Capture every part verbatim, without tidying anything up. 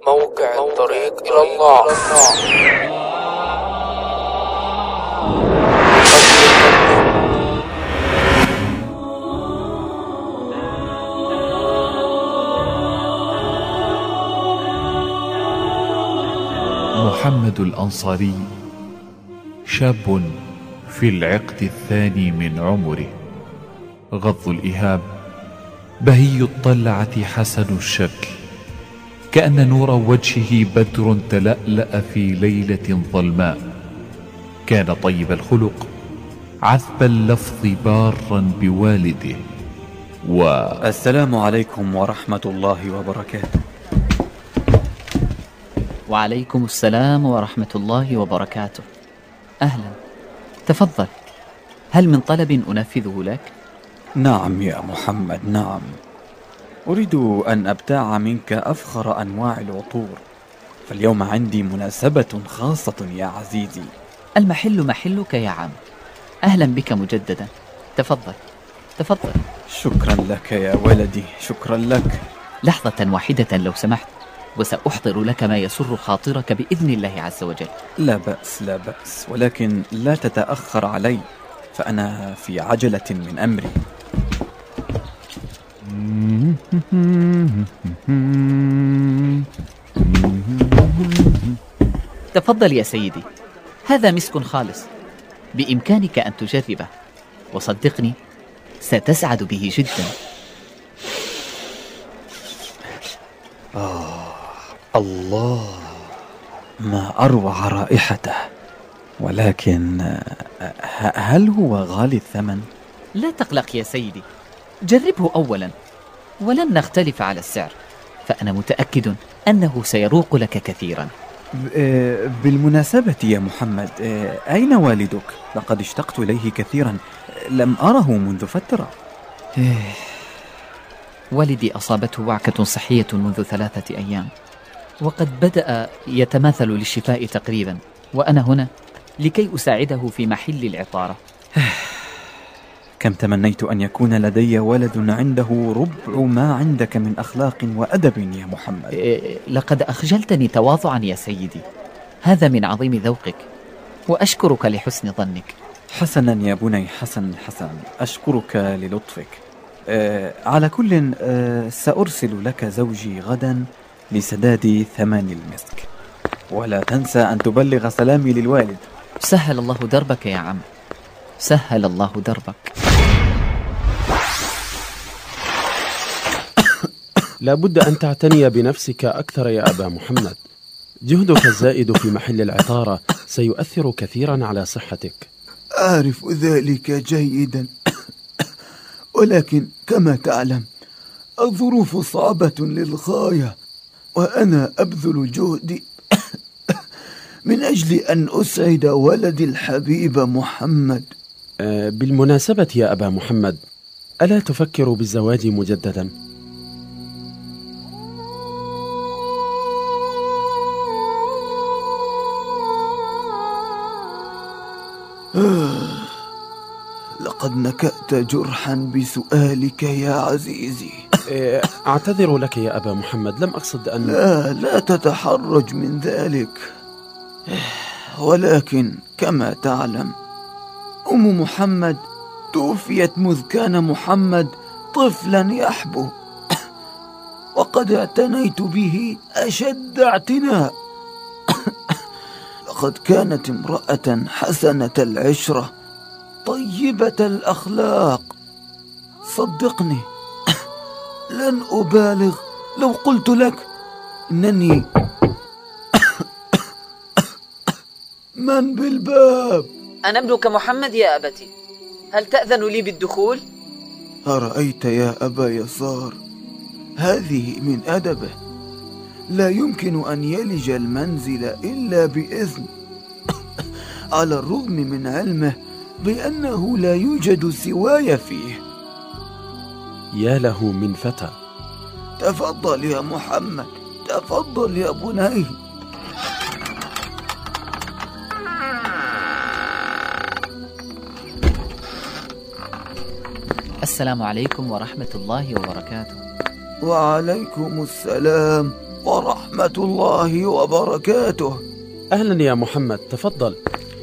موقع الطريق إلى الله. محمد الأنصاري شاب في العقد الثاني من عمره، غض الإهاب، بهي الطلعة، حسن الشكل، كأن نور وجهه بدر تلألأ في ليلة ظلماء. كان طيب الخلق، عذب اللفظ، بارا بوالده. و السلام عليكم ورحمة الله وبركاته. وعليكم السلام ورحمة الله وبركاته. أهلا، تفضل، هل من طلب أنفذه لك؟ نعم يا محمد، نعم. أريد أن أبتاع منك أفخر أنواع العطور، فاليوم عندي مناسبة خاصة يا عزيزي. المحل محلك يا عم، أهلا بك مجددا. تفضل تفضل. شكرا لك يا ولدي، شكرا لك. لحظة واحدة لو سمحت، وسأحضر لك ما يسر خاطرك بإذن الله عز وجل. لا بأس لا بأس، ولكن لا تتأخر علي، فأنا في عجلة من أمري. تفضل يا سيدي، هذا مسك خالص، بإمكانك أن تجربه، وصدقني ستسعد به جدا. آه الله، ما أروع رائحته. ولكن هل هو غالي الثمن؟ لا تقلق يا سيدي، جربه أولا، ولن نختلف على السعر، فأنا متأكد أنه سيروق لك كثيرا. بالمناسبة يا محمد، أين والدك؟ لقد اشتقت إليه كثيرا، لم أره منذ فترة. والدي أصابته وعكة صحية منذ ثلاثة أيام، وقد بدأ يتماثل للشفاء تقريبا، وأنا هنا لكي أساعده في محل العطارة. كم تمنيت أن يكون لدي ولد عنده ربع ما عندك من أخلاق وأدب يا محمد. إيه، لقد أخجلتني تواضعا يا سيدي، هذا من عظيم ذوقك، وأشكرك لحسن ظنك. حسنا يا بني، حسن حسن، أشكرك للطفك. آه على كل، آه سأرسل لك زوجي غدا لسداد ثمن المسك، ولا تنسى أن تبلغ سلامي للوالد. سهل الله دربك يا عم، سهل الله دربك. لابد أن تعتني بنفسك أكثر يا أبا محمد، جهدك الزائد في محل العطارة سيؤثر كثيرا على صحتك. أعرف ذلك جيدا، ولكن كما تعلم الظروف صعبة للغاية، وأنا أبذل جهدي من أجل أن أسعد ولدي الحبيب محمد. أه بالمناسبة يا أبا محمد، ألا تفكر بالزواج مجددا؟ آه لقد نكأت جرحا بسؤالك يا عزيزي. أعتذر لك يا أبا محمد، لم أقصد أن... لا لا تتحرج من ذلك، ولكن كما تعلم أم محمد توفيت مذ كان محمد طفلا يحبو، وقد اعتنيت به أشد اعتناء. لقد كانت امرأة حسنة العشرة، طيبة الأخلاق. صدقني لن أبالغ لو قلت لك إنني من بالباب؟ أنا ابنك محمد يا أبتي، هل تأذن لي بالدخول؟ أرأيت يا أبا يسار، هذه من أدبه، لا يمكن أن يلج المنزل إلا بإذن، على الرغم من علمه بأنه لا يوجد سواي فيه. يا له من فتى. تفضل يا محمد، تفضل يا بني. السلام عليكم ورحمة الله وبركاته. وعليكم السلام ورحمة الله وبركاته. أهلا يا محمد، تفضل.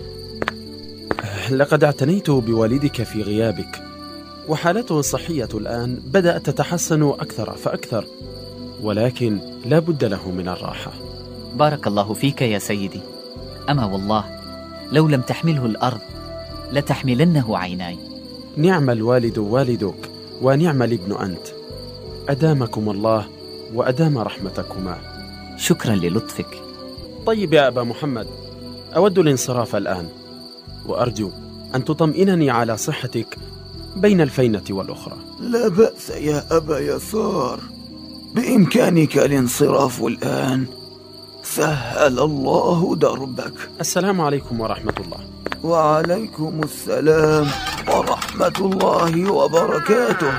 لقد اعتنيت بوالدك في غيابك، وحالته الصحية الآن بدأت تتحسن أكثر فأكثر، ولكن لا بد له من الراحة. بارك الله فيك يا سيدي، أما والله لو لم تحمله الأرض لتحملنه عيناي. نعم الوالد والدك، ونعم الابن أنت، أدامكم الله وأدام رحمتكما. شكرا للطفك. طيب يا أبا محمد، أود الانصراف الآن، وأرجو أن تطمئنني على صحتك بين الفينة والأخرى. لا بأس يا أبا يسار، بإمكانك الانصراف الآن، سهل الله دربك. السلام عليكم ورحمة الله. وعليكم السلام ورحمة الله وبركاته.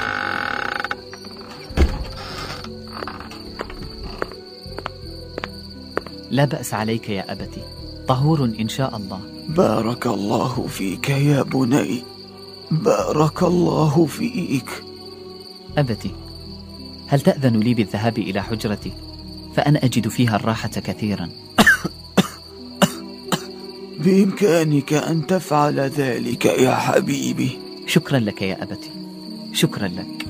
لا بأس عليك يا أبتي، طهور إن شاء الله. بارك الله فيك يا بني، بارك الله فيك. أبتي، هل تأذن لي بالذهاب إلى حجرتي؟ فأنا أجد فيها الراحة كثيرا. بإمكانك أن تفعل ذلك يا حبيبي. شكرا لك يا أبتي، شكرا لك.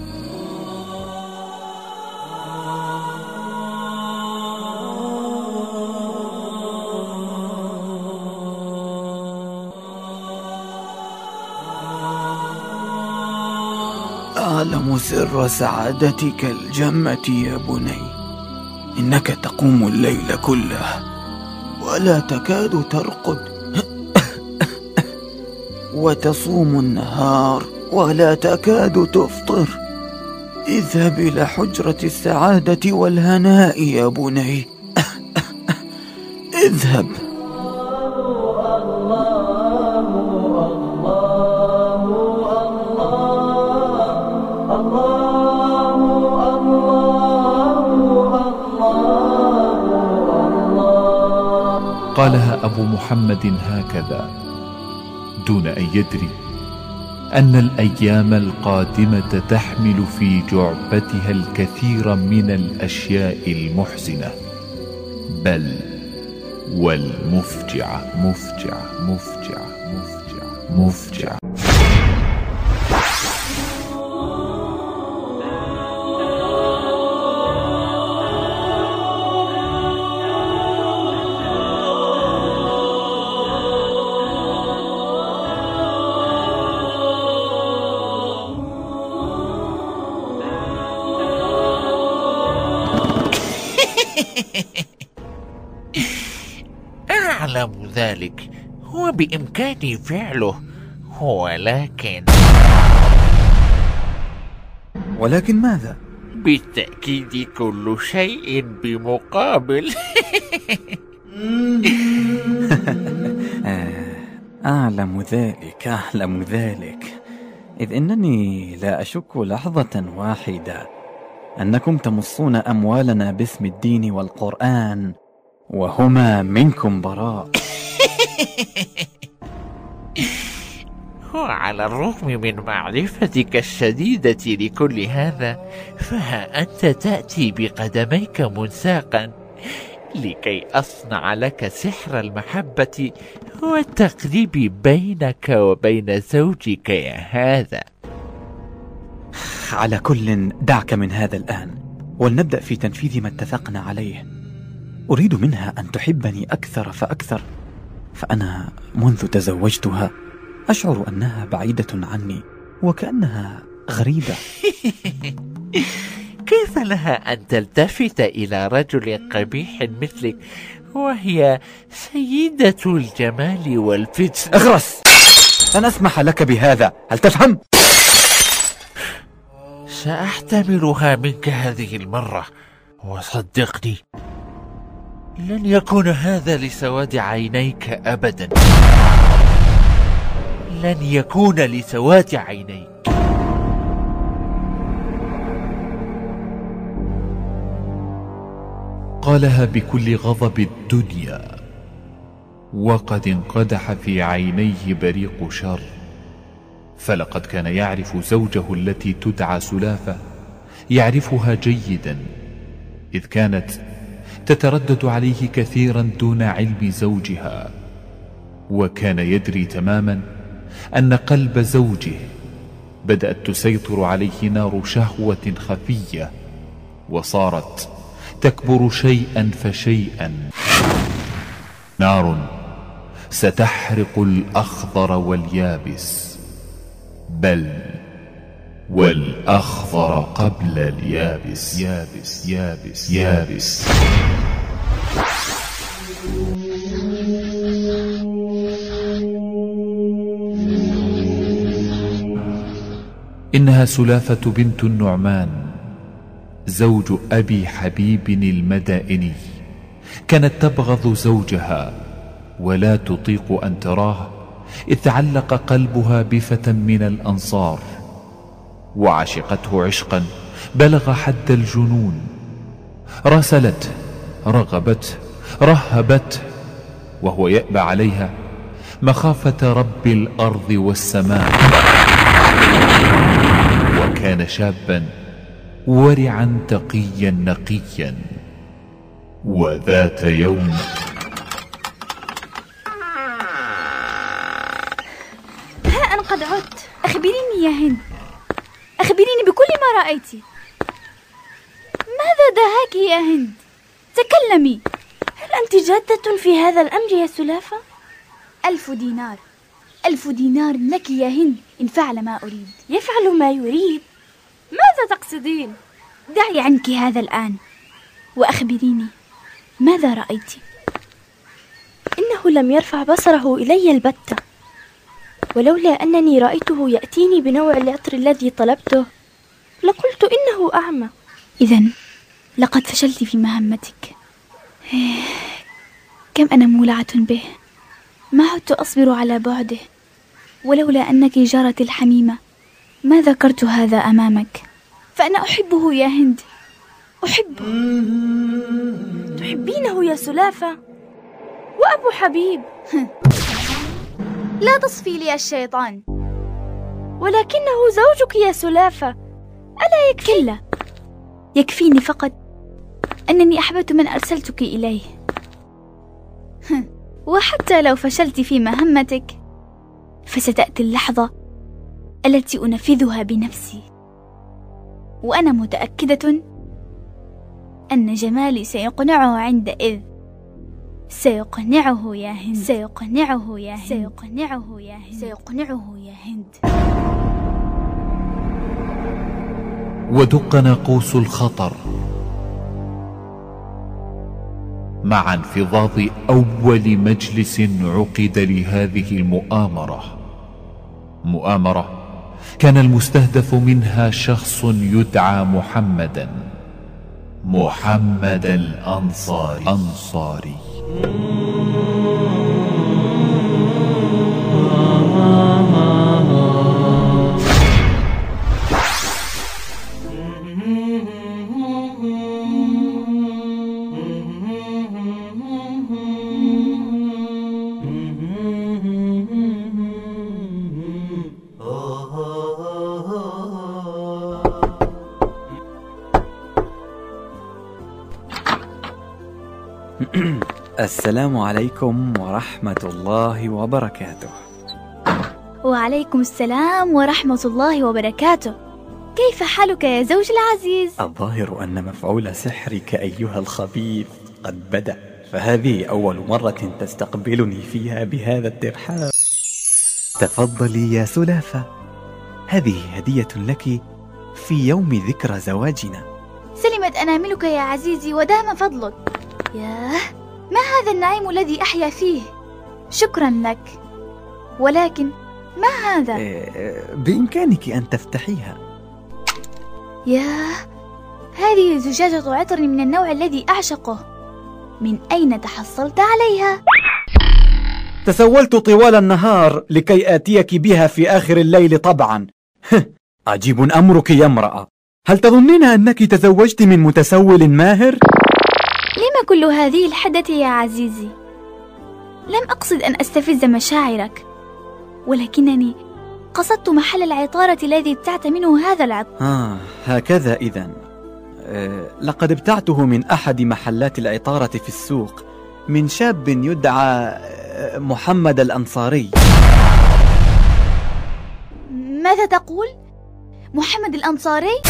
أعلم سر سعادتك الجمة يا بني، إنك تقوم الليل كله ولا تكاد ترقد، وتصوم النهار ولا تكاد تفطر. اذهب إلى حجرة السعادة والهناء يا بني، اذهب. قالها أبو محمد هكذا دون أن يدري أن الأيام القادمة تحمل في جعبتها الكثير من الأشياء المحزنة، بل والمفجعة مفجعة مفجعة مفجعة مفجعة. أعلم ذلك، هو بإمكاني فعله، ولكن ولكن ماذا؟ بالتأكيد كل شيء بمقابل. أعلم ذلك أعلم ذلك، إذ إنني لا أشك لحظة واحدة أنكم تمصون أموالنا باسم الدين والقرآن، وهما منكم براء. وعلى الرغم من معرفتك الشديدة لكل هذا، فها أنت تأتي بقدميك منساقا لكي أصنع لك سحر المحبة والتقريب بينك وبين زوجك يا هذا. على كل، دعك من هذا الآن، ولنبدأ في تنفيذ ما اتفقنا عليه. أريد منها أن تحبني أكثر فأكثر، فأنا منذ تزوجتها أشعر أنها بعيدة عني وكأنها غريبة. كيف لها أن تلتفت إلى رجل قبيح مثلك وهي سيدة الجمال والفتن؟ اغرس، لن أسمح لك بهذا، هل تفهم؟ سأحتملها منك هذه المرة، وصدقني لن يكون هذا لسواد عينيك أبدا، لن يكون لسواد عينيك. قالها بكل غضب الدنيا، وقد انقدح في عينيه بريق شر، فلقد كان يعرف زوجه التي تدعى سلافة، يعرفها جيدا، إذ كانت تتردد عليه كثيرا دون علم زوجها، وكان يدري تماما أن قلب زوجه بدأت تسيطر عليه نار شهوة خفية، وصارت تكبر شيئا فشيئا، نار ستحرق الأخضر واليابس، بل والأخضر قبل اليابس. يابس يابس يابس. إنها سلافة بنت النعمان زوج أبي حبيب المدائني. كانت تبغض زوجها ولا تطيق أن تراه، إذ تعلق قلبها بفتى من الأنصار وعشقته عشقا بلغ حد الجنون. راسلته، رغبته، رهبته، وهو يأبى عليها مخافة رب الأرض والسماء. وكان شابا ورعا تقيا نقيا. وذات يوم ها أنا قد عدت. أخبريني يا هند، أخبريني بكل ما رأيت. ماذا دهاك يا هند؟ تكلمي. هل أنت جادة في هذا الأمر يا سلافة؟ ألف دينار، ألف دينار لك يا هند إن فعل ما أريد. يفعل ما يريد؟ ماذا تقصدين؟ دعي عنك هذا الآن وأخبريني ماذا رأيت؟ إنه لم يرفع بصره إلي البتة، ولولا أنني رأيته يأتيني بنوع العطر الذي طلبته لقلت إنه أعمى. إذن لقد فشلت في مهمتك. كم أنا مولعة به، ما عدت أصبر على بعده. ولولا أنك جارتي الحميمة ما ذكرت هذا أمامك، فأنا أحبه يا هند، أحبه. تحبينه يا سلافة؟ وأبو حبيب؟ لا تصفي لي الشيطان. ولكنه زوجك يا سلافة، ألا يكفي؟ كلا، يكفيني فقط أنني أحببت من أرسلتك إليه. وحتى لو فشلت في مهمتك فستأتي اللحظة التي أنفذها بنفسي، وأنا متأكدة أن جمالي سيقنعه عندئذ. سيقنعه يا هند، سيقنعه يا هند، سيقنعه يا هند، سيقنعه يا هند. ودق ناقوس الخطر مع انفضاض أول مجلس عقد لهذه المؤامرة. مؤامرة كان المستهدف منها شخص يدعى محمدا محمد الأنصاري أنصاري. السلام عليكم ورحمة الله وبركاته. وعليكم السلام ورحمة الله وبركاته. كيف حالك يا زوج العزيز؟ الظاهر أن مفعول سحرك أيها الخبيث قد بدأ، فهذه أول مرة تستقبلني فيها بهذا الترحاب. تفضلي يا سلافة، هذه هدية لك في يوم ذكرى زواجنا. سلمت أناملك يا عزيزي ودام فضلك. ياه، ما هذا النعيم الذي أحيا فيه؟ شكرا لك، ولكن ما هذا؟ بإمكانك أن تفتحيها. ياه، هذه زجاجة عطر من النوع الذي أعشقه. من أين تحصلت عليها؟ تسولت طوال النهار لكي آتيك بها في آخر الليل طبعا. عجيب أمرك يا امرأة، هل تظنين أنك تزوجت من متسول ماهر؟ لما كل هذه الحدة يا عزيزي؟ لم أقصد أن أستفز مشاعرك، ولكنني قصدت محل العطارة الذي ابتعت منه هذا العطر. آه، هكذا إذن. أه لقد ابتعته من أحد محلات العطارة في السوق من شاب يدعى محمد الأنصاري. ماذا تقول؟ محمد الأنصاري؟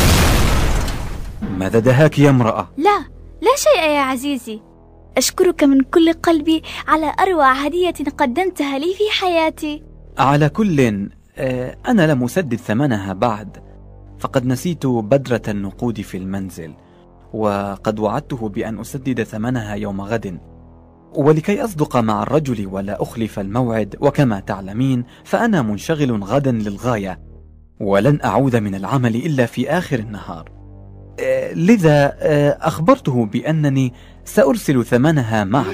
ماذا دهاك يا امرأة؟ لا لا شيء يا عزيزي، أشكرك من كل قلبي على أروع هدية قدمتها لي في حياتي. على كل أه أنا لم أسدد ثمنها بعد، فقد نسيت بدرة النقود في المنزل، وقد وعدته بأن أسدد ثمنها يوم غد، ولكي أصدق مع الرجل ولا أخلف الموعد، وكما تعلمين فأنا منشغل غدا للغاية، ولن أعود من العمل إلا في آخر النهار. أه لذا أه أخبرته بأنني سأرسل ثمنها معك.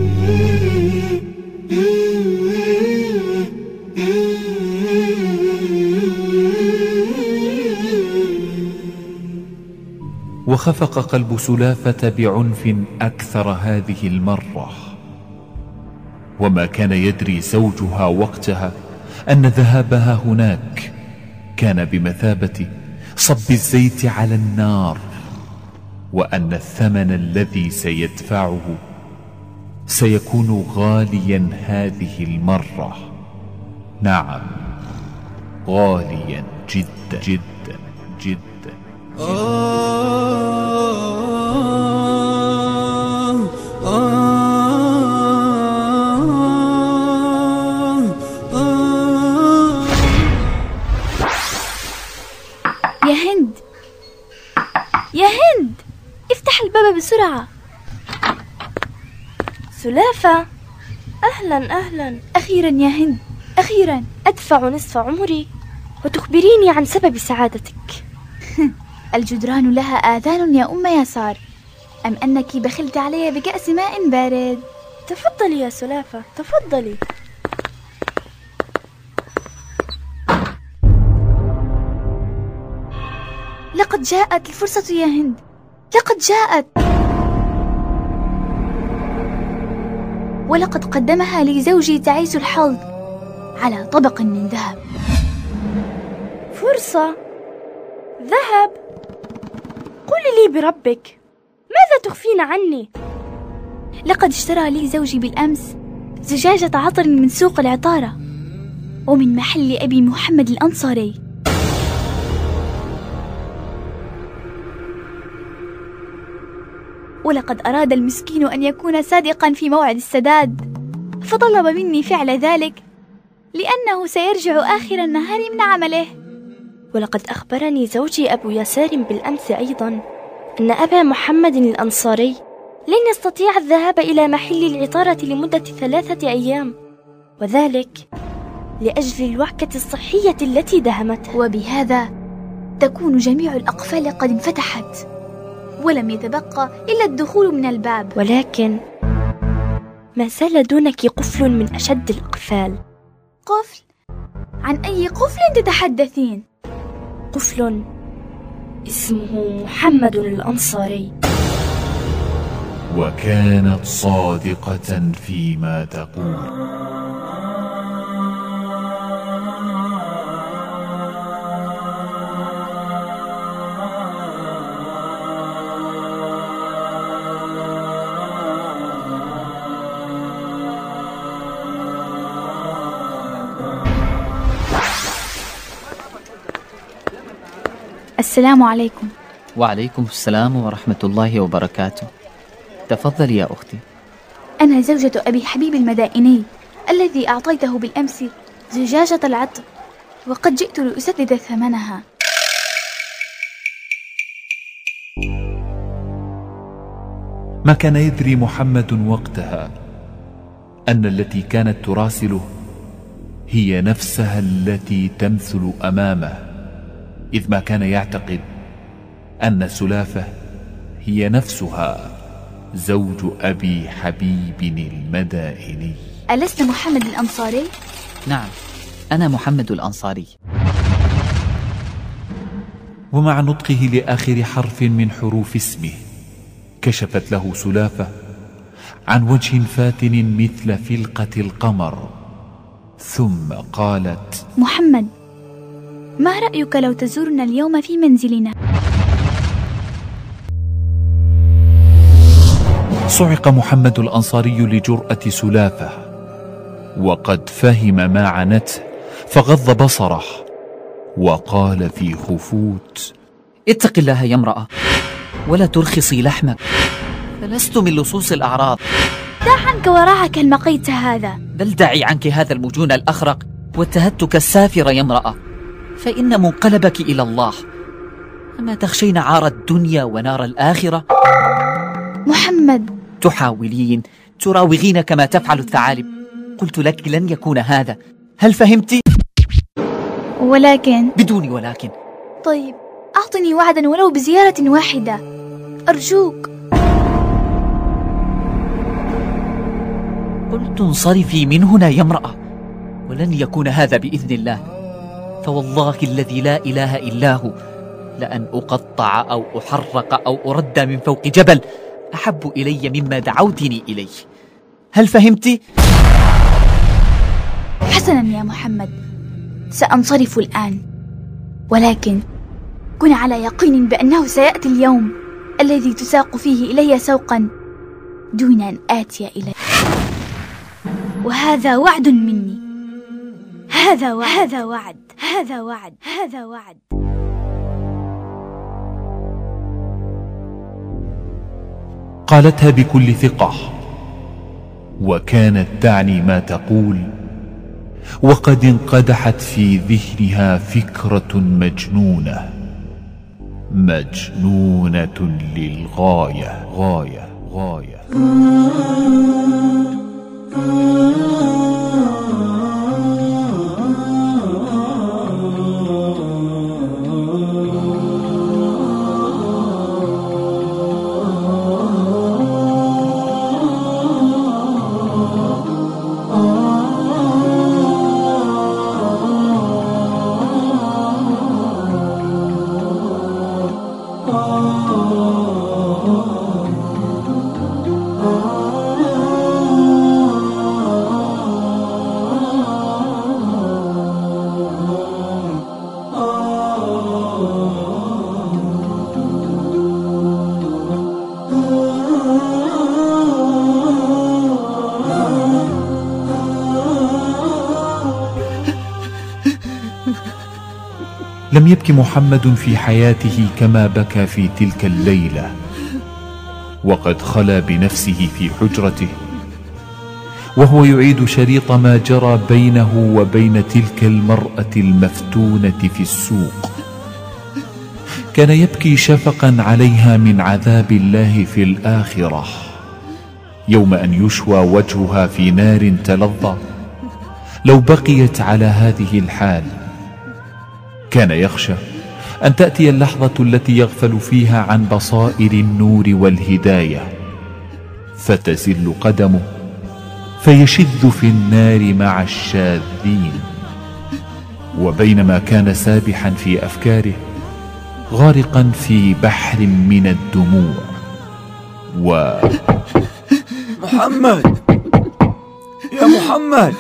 وخفق قلب سلافة بعنف أكثر هذه المرة، وما كان يدري زوجها وقتها أن ذهابها هناك كان بمثابة صب الزيت على النار، وأن الثمن الذي سيدفعه سيكون غاليا هذه المرة. نعم، غاليا جدا جدا جدا. يا هند، يا هند، افتح الباب بسرعة. سلافة، أهلا أهلا. أخيرا يا هند، أخيرا. أدفع نصف عمري وتخبريني عن سبب سعادتك. الجدران لها آذان يا أم يسار، أم أنك بخلت علي بكأس ماء بارد؟ تفضلي يا سلافة، تفضلي. لقد جاءت الفرصة يا هند، لقد جاءت، ولقد قدمها لي زوجي تعيس الحظ على طبق من ذهب. فرصة؟ ذهب؟ قولي لي بربك، ماذا تخفين عني؟ لقد اشترى لي زوجي بالأمس زجاجة عطر من سوق العطارة ومن محل أبي محمد الأنصاري. ولقد أراد المسكين أن يكون صادقا في موعد السداد، فطلب مني فعل ذلك لأنه سيرجع آخر النهار من عمله. ولقد أخبرني زوجي أبو يسار بالأمس أيضا أن أبا محمد الأنصاري لن يستطيع الذهاب إلى محل العطارة لمدة ثلاثة أيام، وذلك لأجل الوعكة الصحية التي دهمته. وبهذا تكون جميع الأقفال قد انفتحت، ولم يتبقى إلا الدخول من الباب. ولكن ما زال دونك قفل من أشد الأقفال. قفل؟ عن أي قفل تتحدثين؟ قفل اسمه محمد الأنصاري. وكانت صادقة فيما تقول. السلام عليكم. وعليكم السلام ورحمة الله وبركاته. تفضلي يا أختي. أنا زوجة أبي حبيب المدائني الذي أعطيته بالأمس زجاجة العطر، وقد جئت لأسدد ثمنها. ما كان يدري محمد وقتها أن التي كانت تراسله هي نفسها التي تمثل أمامه، إذ ما كان يعتقد أن سلافة هي نفسها زوج أبي حبيب المدائني. ألست محمد الأنصاري؟ نعم، أنا محمد الأنصاري. ومع نطقه لآخر حرف من حروف اسمه كشفت له سلافة عن وجه فاتن مثل فلقة القمر، ثم قالت: محمد، ما رأيك لو تزورنا اليوم في منزلنا؟ صعق محمد الأنصاري لجرأة سلافة، وقد فهم ما عنته فغض بصره وقال في خفوت: اتق الله يا امرأة، ولا ترخصي لحمك، فلست من لصوص الأعراض. دع عنك وراعك المقيت هذا. بل دعي عنك هذا المجون الأخرق والتهتك السافر يا امرأة، فإن منقلبك إلى الله. أما تخشين عار الدنيا ونار الآخرة؟ محمد، تحاولين تراوغين كما تفعل الثعالب. قلت لك لن يكون هذا، هل فهمت؟ ولكن بدون ولكن. طيب، أعطني وعدا ولو بزيارة واحدة أرجوك. قلت انصرفي من هنا يا امرأة، ولن يكون هذا بإذن الله. فوالله الذي لا إله إلا هو، لأن أقطع أو أحرق أو أرد من فوق جبل أحب إلي مما دعوتني إليه. هل فهمت؟ حسنا يا محمد، سأنصرف الآن، ولكن كن على يقين بأنه سيأتي اليوم الذي تساق فيه إلي سوقا دون أن آتي إليه، وهذا وعد مني. هذا وعد هذا وعد هذا وعد هذا وعد. قالتها بكل ثقة، وكانت تعني ما تقول، وقد انقدحت في ذهنها فكرة مجنونة مجنونة للغاية غاية غاية. لم يبكي محمد في حياته كما بكى في تلك الليلة، وقد خلا بنفسه في حجرته وهو يعيد شريط ما جرى بينه وبين تلك المرأة المفتونة في السوق. كان يبكي شفقا عليها من عذاب الله في الآخرة، يوم أن يشوى وجهها في نار تلظى لو بقيت على هذه الحال. كان يخشى أن تأتي اللحظة التي يغفل فيها عن بصائر النور والهداية، فتزل قدمه فيشذ في النار مع الشاذين. وبينما كان سابحا في أفكاره غارقا في بحر من الدموع و محمد، يا محمد،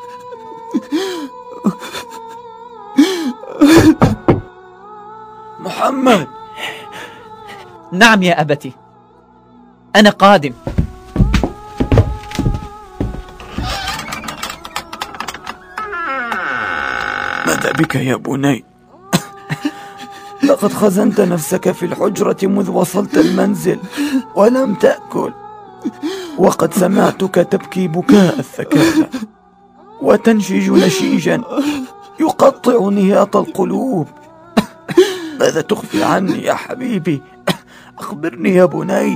محمد. نعم يا أبتي، أنا قادم. ماذا بك يا بني؟ لقد خزنت نفسك في الحجرة منذ وصلت المنزل ولم تأكل، وقد سمعتك تبكي بكاء الثكالى وتنشج نشيجا يقطع نهاط القلوب. ماذا تخفي عني يا حبيبي؟ أخبرني يا بني.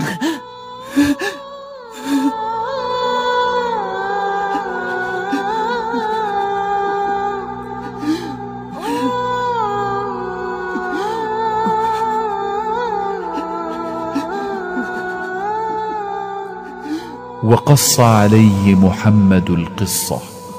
وقص عليه محمد القصة.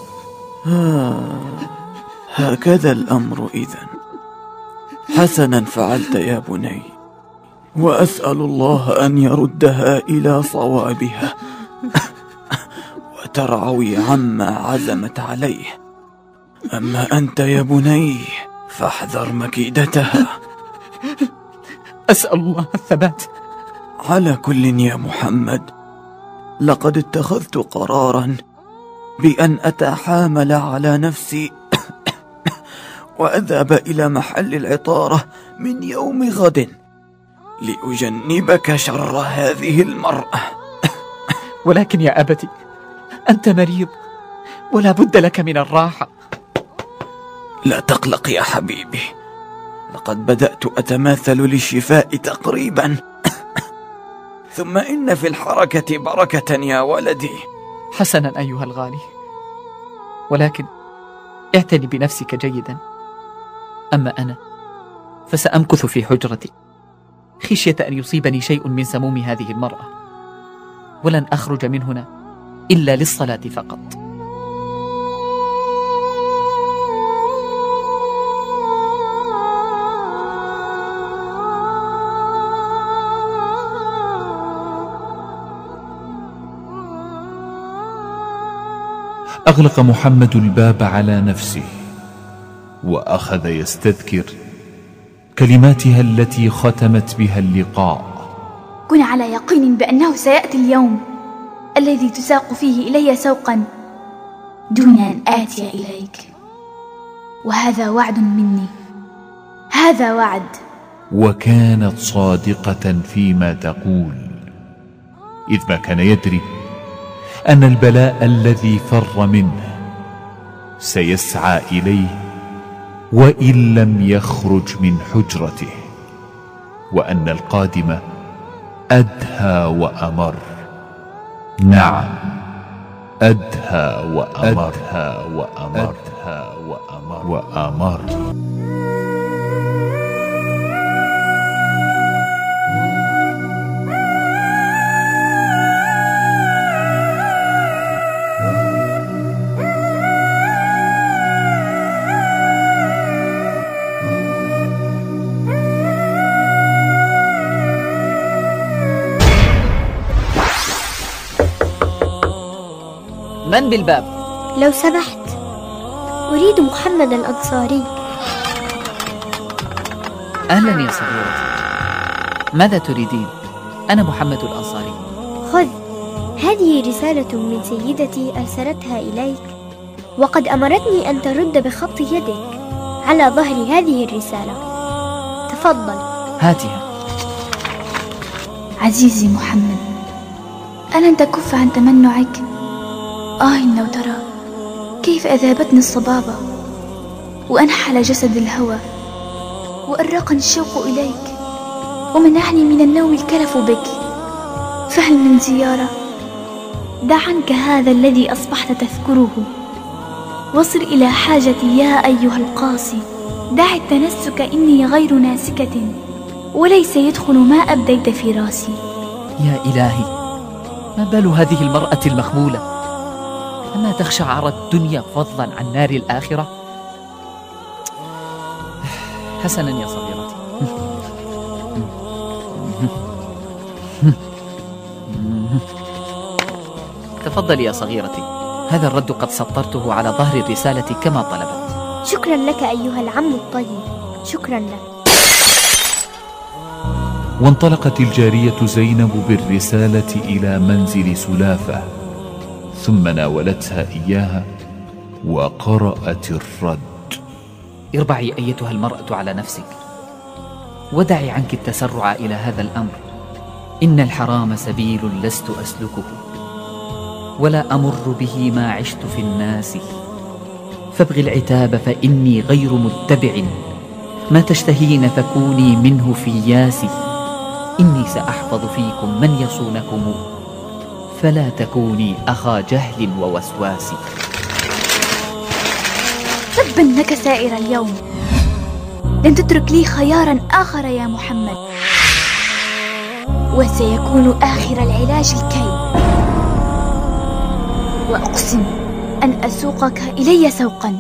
هكذا الأمر إذن. حسنا فعلت يا بني، وأسأل الله أن يردها إلى صوابها وترعوي عما عزمت عليه. أما أنت يا بني فاحذر مكيدتها. أسأل الله الثبات. على كل يا محمد، لقد اتخذت قرارا بأن أتحامل على نفسي وأذهب إلى محل العطارة من يوم غد لأجنبك شر هذه المرأة. ولكن يا أبتي، أنت مريض ولا بد لك من الراحة. لا تقلق يا حبيبي، لقد بدأت أتماثل للشفاء تقريبا. ثم إن في الحركة بركة يا ولدي. حسنا أيها الغالي، ولكن اعتني بنفسك جيدا. أما أنا فسأمكث في حجرتي خشية أن يصيبني شيء من سموم هذه المرأة، ولن أخرج من هنا إلا للصلاة فقط. أغلق محمد الباب على نفسه وأخذ يستذكر كلماتها التي ختمت بها اللقاء. كن على يقين بأنه سيأتي اليوم الذي تساق فيه إلي سوقا دون أن آتي إليك، وهذا وعد مني، هذا وعد. وكانت صادقة فيما تقول، إذ ما كان يدري أن البلاء الذي فر منه سيسعى إليه وإن لم يخرج من حجرته، وأن القادم أدهى وأمر. نعم، أدهى وأمر، أدهى وأمر، أدهى وأمر, وأمر. من بالباب؟ لو سمحت، أريد محمد الأنصاري. أهلا يا صغيرتي، ماذا تريدين؟ أنا محمد الأنصاري. خذ، هذه رسالة من سيدتي أرسلتها إليك، وقد أمرتني أن ترد بخط يدك على ظهر هذه الرسالة. تفضل. هاتها. عزيزي محمد، ألن تكف عن تمنعك؟ آه لو ترى كيف أذابتني الصبابة وأنحل جسد الهوى وأرقني الشوق إليك ومنعني من النوم الكلف بك. فهل من زيارة؟ دع عنك هذا الذي أصبحت تذكره، وصل إلى حاجتي يا أيها القاسي. دع التنسك، إني غير ناسكة وليس يدخل ما أبديت في راسي. يا إلهي، ما بال هذه المرأة المخمولة؟ أما تخشى عرى الدنيا فضلا عن نار الآخرة؟ حسنا يا صغيرتي، تفضلي يا صغيرتي، هذا الرد قد سطرته على ظهر الرسالة كما طلبت. شكرا لك أيها العم الطيب، شكرا لك. وانطلقت الجارية زينب بالرسالة إلى منزل سلافة، ثم ناولتها إياها وقرأت الرد. اربعي أيتها المرأة على نفسك، ودعي عنك التسرع إلى هذا الأمر. إن الحرام سبيل لست أسلكه، ولا أمر به ما عشت في الناس. فابغي العتاب فإني غير متبع، ما تشتهين فكوني منه في ياسي. إني سأحفظ فيكم من يصونكم، فلا تكوني أخا جهل ووسواس. تبا لك سائر اليوم، لن تترك لي خيارا آخر يا محمد، وسيكون آخر العلاج الكي، وأقسم أن أسوقك إلي سوقا.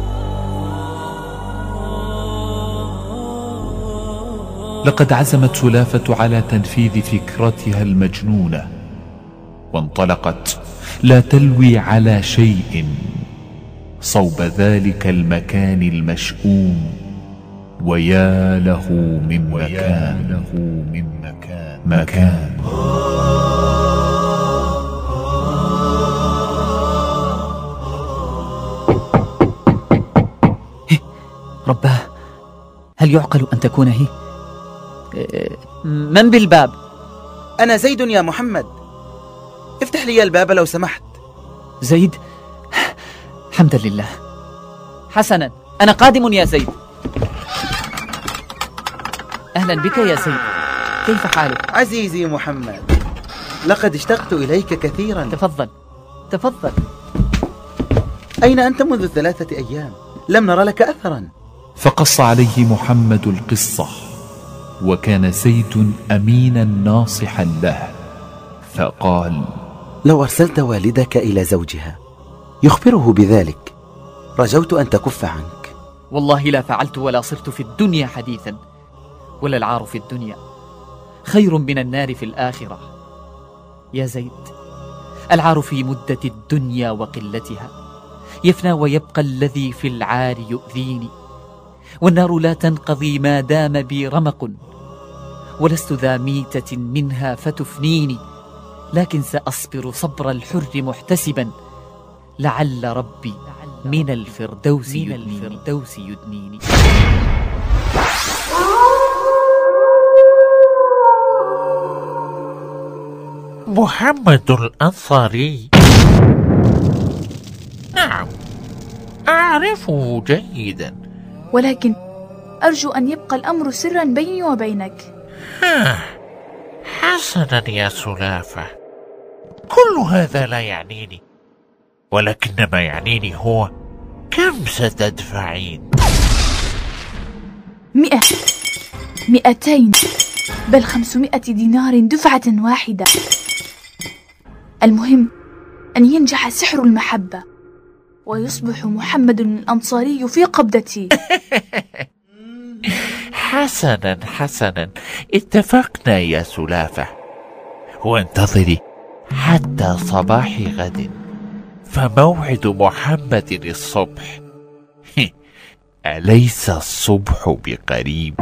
لقد عزمت سلافة على تنفيذ فكرتها المجنونة، وانطلقت لا تلوي على شيء صوب ذلك المكان المشؤوم. ويا له من مكان، له من مكان, مكان. هل يعقل أن تكون هي؟ من بالباب؟ أنا زيد يا محمد، افتح لي الباب لو سمحت. زيد؟ حمدا لله. حسنا، أنا قادم يا زيد. أهلا بك يا زيد، كيف حالك؟ عزيزي محمد، لقد اشتقت إليك كثيرا. تفضل تفضل. أين أنت منذ ثلاثة أيام؟ لم نرى لك أثرا. فقص عليه محمد القصة، وكان زيد أمينا ناصحا له، فقال: لو أرسلت والدك إلى زوجها يخبره بذلك، رجوت أن تكف عنك. والله لا فعلت ولا صرت في الدنيا حديثا، ولا العار في الدنيا خير من النار في الآخرة. يا زيد، العار في مدة الدنيا وقلتها يفنى، ويبقى الذي في العار يؤذيني، والنار لا تنقضي ما دام بي رمق، ولست ذا ميتة منها فتفنيني، لكن سأصبر صبر الحر محتسبا، لعل ربي من الفردوس يدنيني. محمد الأنصاري؟ نعم، أعرفه جيدا، ولكن أرجو أن يبقى الأمر سرا بيني وبينك. ها، حسنا يا سلافة، كل هذا لا يعنيني، ولكن ما يعنيني هو كم ستدفعين؟ مئة، مئتين، بل خمسمائة دينار دفعة واحدة. المهم أن ينجح سحر المحبة، ويصبح محمد الأنصاري في قبضتي. حسنا حسنا، اتفقنا يا سلافة، وانتظري حتى صباح غد، فموعد محمد الصبح. أليس الصبح بقريب؟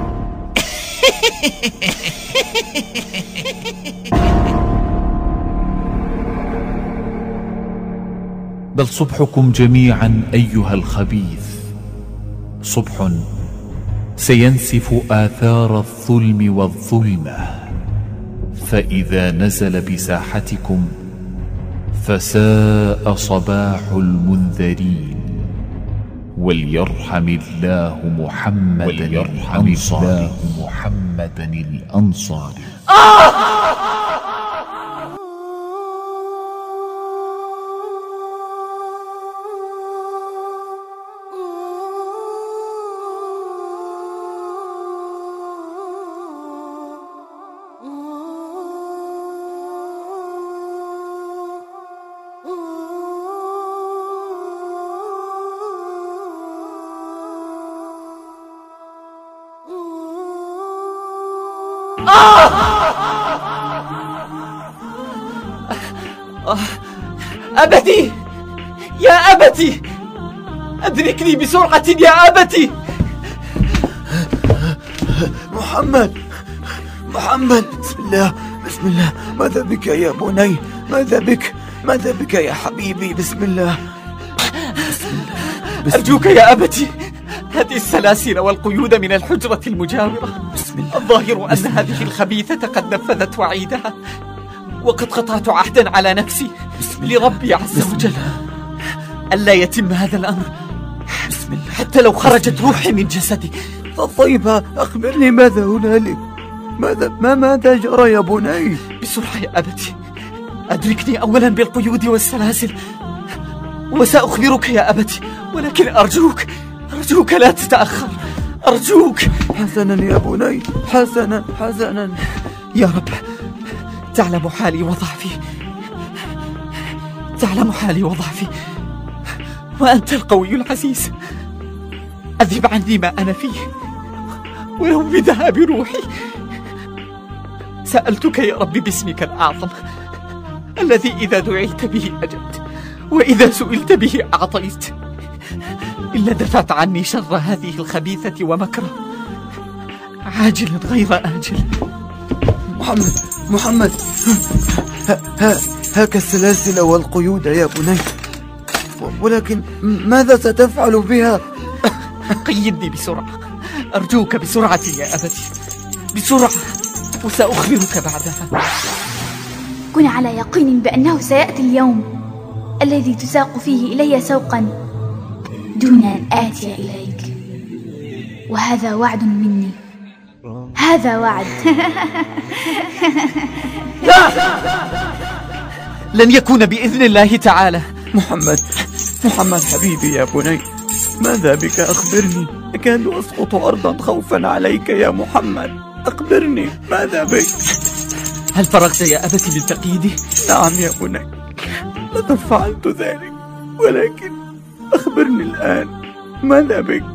بل صبحكم جميعا أيها الخبيث صبح سينسف آثار الظلم والظلمة، فإذا نزل بساحتكم فساء صباح المنذرين. وليرحم الله محمدا الأنصاري. محمدا الأنصاري. آه! آه! أبتي، يا أبتي، أدركني بسرعة يا أبتي. محمد، محمد، بسم الله، بسم الله. ماذا بك يا بني؟ ماذا بك؟ ماذا بك يا حبيبي؟ بسم الله، بسم الله، بسم أرجوك يا أبتي، هذه السلاسل والقيود من الحجرة المجاورة. بسم الله. الظاهر أن هذه الخبيثة قد نفذت وعيدها، وقد قطعت عهدا على نفسي لربي عز وجل ألا يتم هذا الأمر بسم الله حتى لو خرجت روحي من جسدي. طيب، أخبرني ماذا هنالك؟ ماذا ما ماذا جرى يا بني؟ بسرعة يا أبتي، أدركني أولا بالقيود والسلاسل، وسأخبرك يا أبتي، ولكن أرجوك أرجوك لا تتأخر، أرجوك. حسنا يا بني، حسنا حسنا. يا رب، تعلم حالي وضعفي، تعلم حالي وضعفي، وأنت القوي العزيز. أذهب عني ما أنا فيه ولو بذهاب روحي. سألتك يا رب باسمك الأعظم الذي إذا دعيت به أجبت، وإذا سئلت به أعطيت، إلا دفعت عني شر هذه الخبيثة ومكره عاجل غير آجل. محمد، محمد، ها ها هاك السلاسل والقيود يا بني، ولكن ماذا ستفعل بها؟ قيدني بسرعة، أرجوك بسرعة يا أبتي، بسرعة، وسأخبرك بعدها. كن على يقين بأنه سيأتي اليوم الذي تساق فيه إلي سوقا دون أن آتي إليك، وهذا وعد مني، هذا وعد. لا، لن يكون بإذن الله تعالى. محمد، محمد حبيبي يا بني، ماذا بك؟ أخبرني، أكاد أسقط أرضا خوفا عليك يا محمد، أخبرني ماذا بك؟ هل فرغت يا أبتي من تقييدي؟ نعم يا بني، لقد فعلت ذلك، ولكن أخبرني الآن ماذا بك؟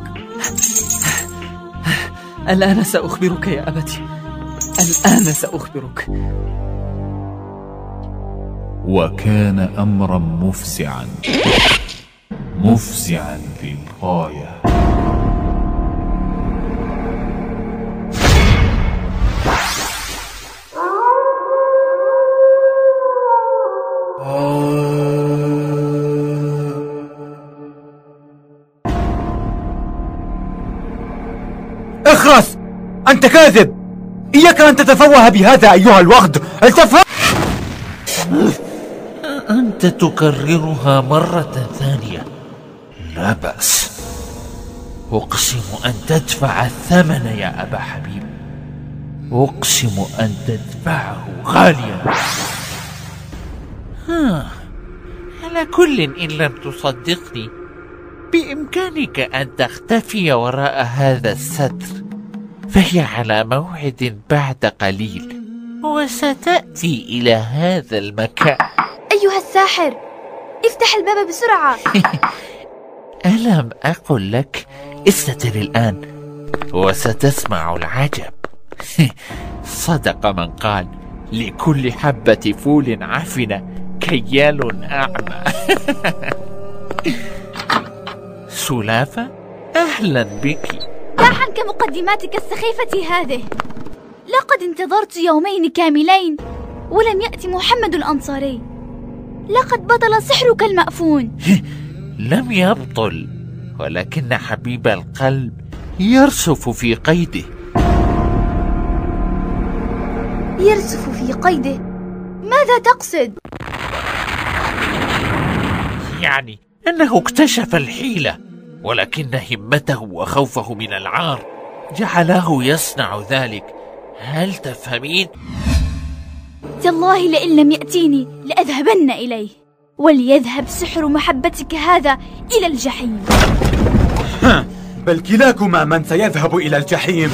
الآن سأخبرك يا أبتي، الآن سأخبرك. وكان أمرا مفزعا مفزعا للغاية. اخرس! أنت كاذب! إياك أن تتفوه بهذا أيها الوغد، هل تفهم؟ أنت تكررها مرة ثانية، لا بأس، أقسم أن تدفع الثمن يا أبا حبيب، أقسم أن تدفعه غاليا. ها، على كل إن لم تصدقني بإمكانك أن تختفي وراء هذا الستر، فهي على موعد بعد قليل وستأتي إلى هذا المكان. أيها الساحر، افتح الباب بسرعة. ألم أقل لك استتر الآن وستسمع العجب. صدق من قال لكل حبة فول عفنة كيال أعمى. سلافة، أهلا بك. دع عنك مقدماتك السخيفة هذه، لقد انتظرت يومين كاملين ولم يأتي محمد الأنصاري، لقد بطل سحرك المأفون. لم يبطل، ولكن حبيب القلب يرسف في قيده. يرسف في قيده؟ ماذا تقصد؟ يعني أنه اكتشف الحيلة، ولكن همته وخوفه من العار جعله يصنع ذلك. هل تفهمين؟ تالله لئن لم يأتيني لأذهبن إليه، وليذهب سحر محبتك هذا إلى الجحيم. بل كلاكما من سيذهب إلى الجحيم.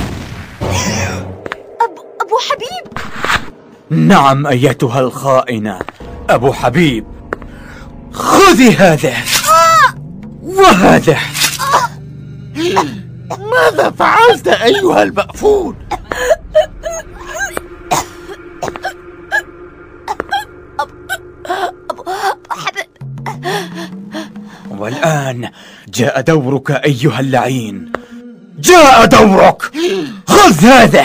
أبو, أبو حبيب. نعم أيتها الخائنة أبو حبيب، خذي هذا وهذا. ماذا فعلت أيها المأفون؟ والآن جاء دورك أيها اللعين، جاء دورك، خذ هذا.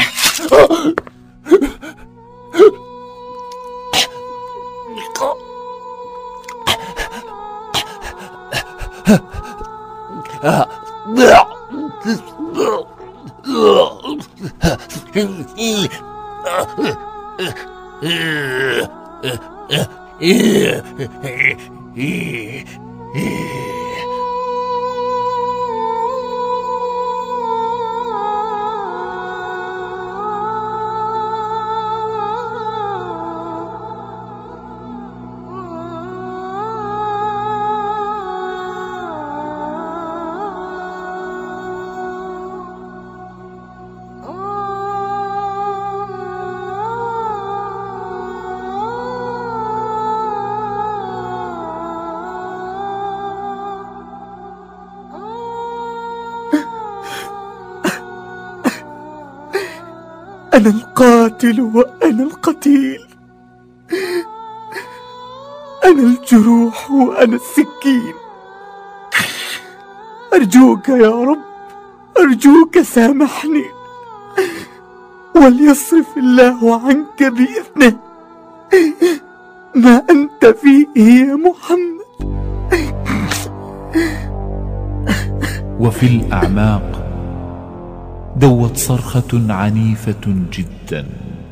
أنا القاتل وأنا القتيل، أنا الجروح وأنا السكين. أرجوك يا رب، أرجوك سامحني، وليصرف الله عنك بإذنه ما أنت فيه يا محمد. وفي الأعماق دوت صرخة عنيفة جدا،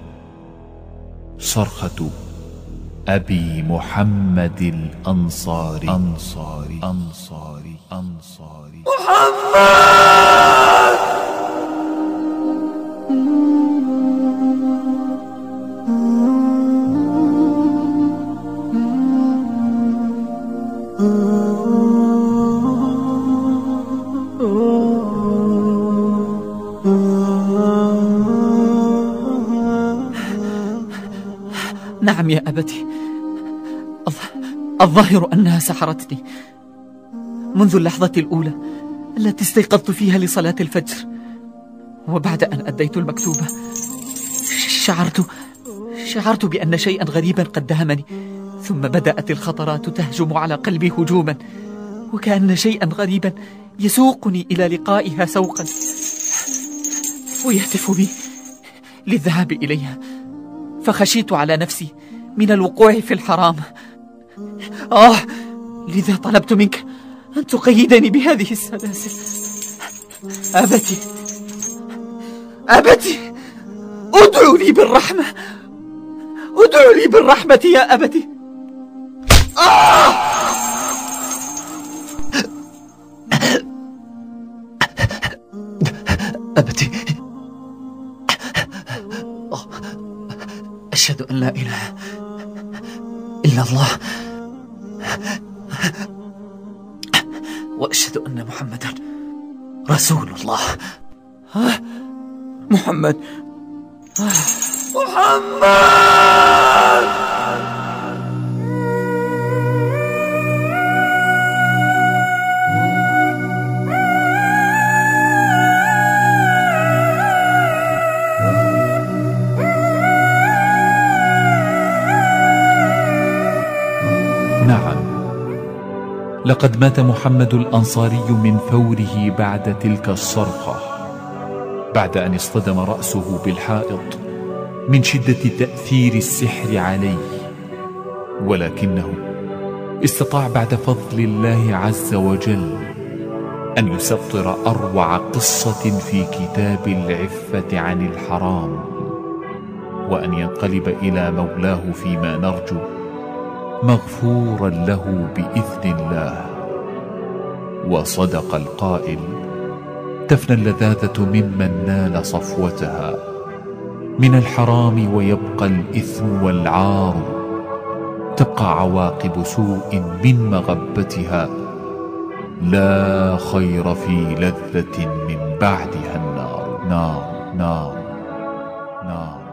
صرخة أبي محمد الأنصاري أنصاري أنصاري أنصاري محمد. نعم يا أبتي، الظاهر أنها سحرتني. منذ اللحظة الأولى التي استيقظت فيها لصلاة الفجر، وبعد أن أديت المكتوبة شعرت شعرت بأن شيئا غريبا قد دهمني، ثم بدأت الخطرات تهجم على قلبي هجوما، وكأن شيئا غريبا يسوقني إلى لقائها سوقا، ويهتف بي للذهاب إليها، فخشيت على نفسي من الوقوع في الحرام. آه، لذا طلبت منك أن تقيدني بهذه السلاسل. أبتي أبتي ادعو لي بالرحمة، ادعو لي بالرحمة يا أبتي. آه! أبتي، أشهد أن لا إله إلا الله، وأشهد أن محمدا رسول الله. محمد محمد. نعم، لقد مات محمد الأنصاري من فوره بعد تلك الصرخة، بعد أن اصطدم رأسه بالحائط من شدة تأثير السحر عليه، ولكنه استطاع بعد فضل الله عز وجل أن يسطر أروع قصة في كتاب العفة عن الحرام، وأن ينقلب إلى مولاه فيما نرجو مغفورا له بإذن الله. وصدق القائل: تفنى اللذاذة ممن نال صفوتها من الحرام، ويبقى الإثم والعار، تبقى عواقب سوء من مغبتها، لا خير في لذة من بعدها النار. نار نار نار.